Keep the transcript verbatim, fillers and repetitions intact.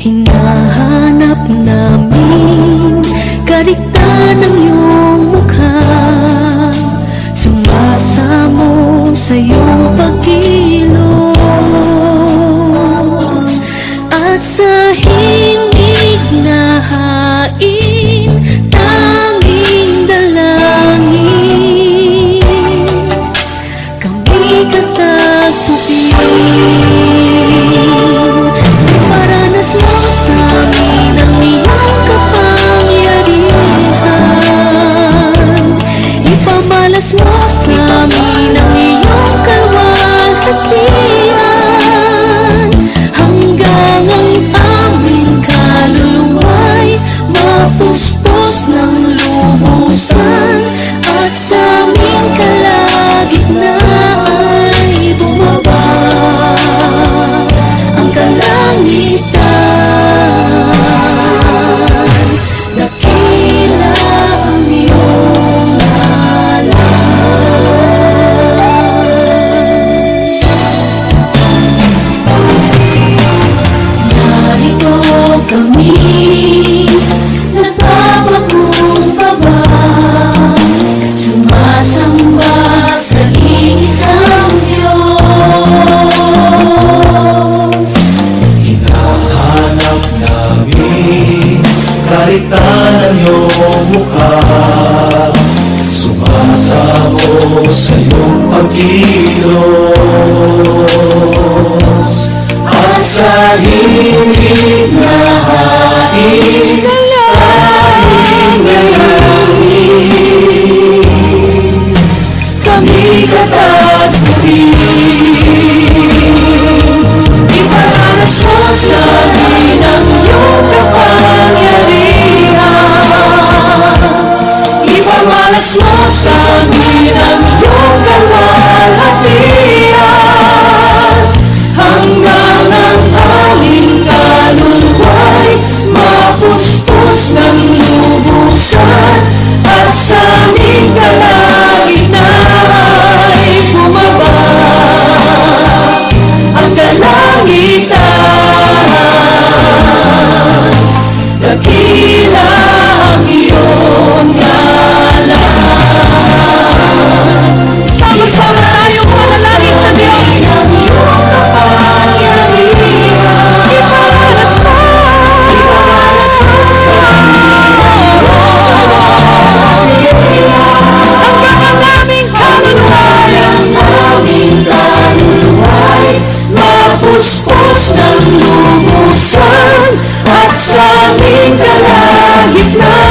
Hinahanap namin karikta ng iyong mukha, sumasamo sa iyong pagkilos, at sa himig na hain tanging dalangin kami katagpuin. Iparanas mo sa amin ang iyong kapangyarihan, ipamalas mo sa amin ang iyong kalwalhatian, hanggang ang aming kaluluwa'y mapuspos ng lubusan, at sa aming kalagitnaan bumaba ang kalangitan. Dakila ang iyong ngalan. Narito kami, nagpapakumbaba, sumasamba sa isang Diyos. Hinahanap namin karikta ng iyong mukha, sumasamo sa iyong pagkilos, at sa himig na hain tanging dalangin kami katagpuin. Iparanas mo sa amin ang iyong kapangyarihan, ipamalas mo sa amin ang iyong kalwalhatian, hanggang ang aming kaluluwa'y mapuspos ng lubusan, at sa aming kalagitnaan bumaba ang kalangitan. Dakila ang iyong ngalan. Sama-sama tayong manalangin sa Diyos. Ang iyong kapangyarihan, iparanas mo, iparanas mo sa amin hanggang ang aming kaluluwa'y, ang aming kaluluwa'y mapuspos ng lubusan, at sa aming kalagitnaan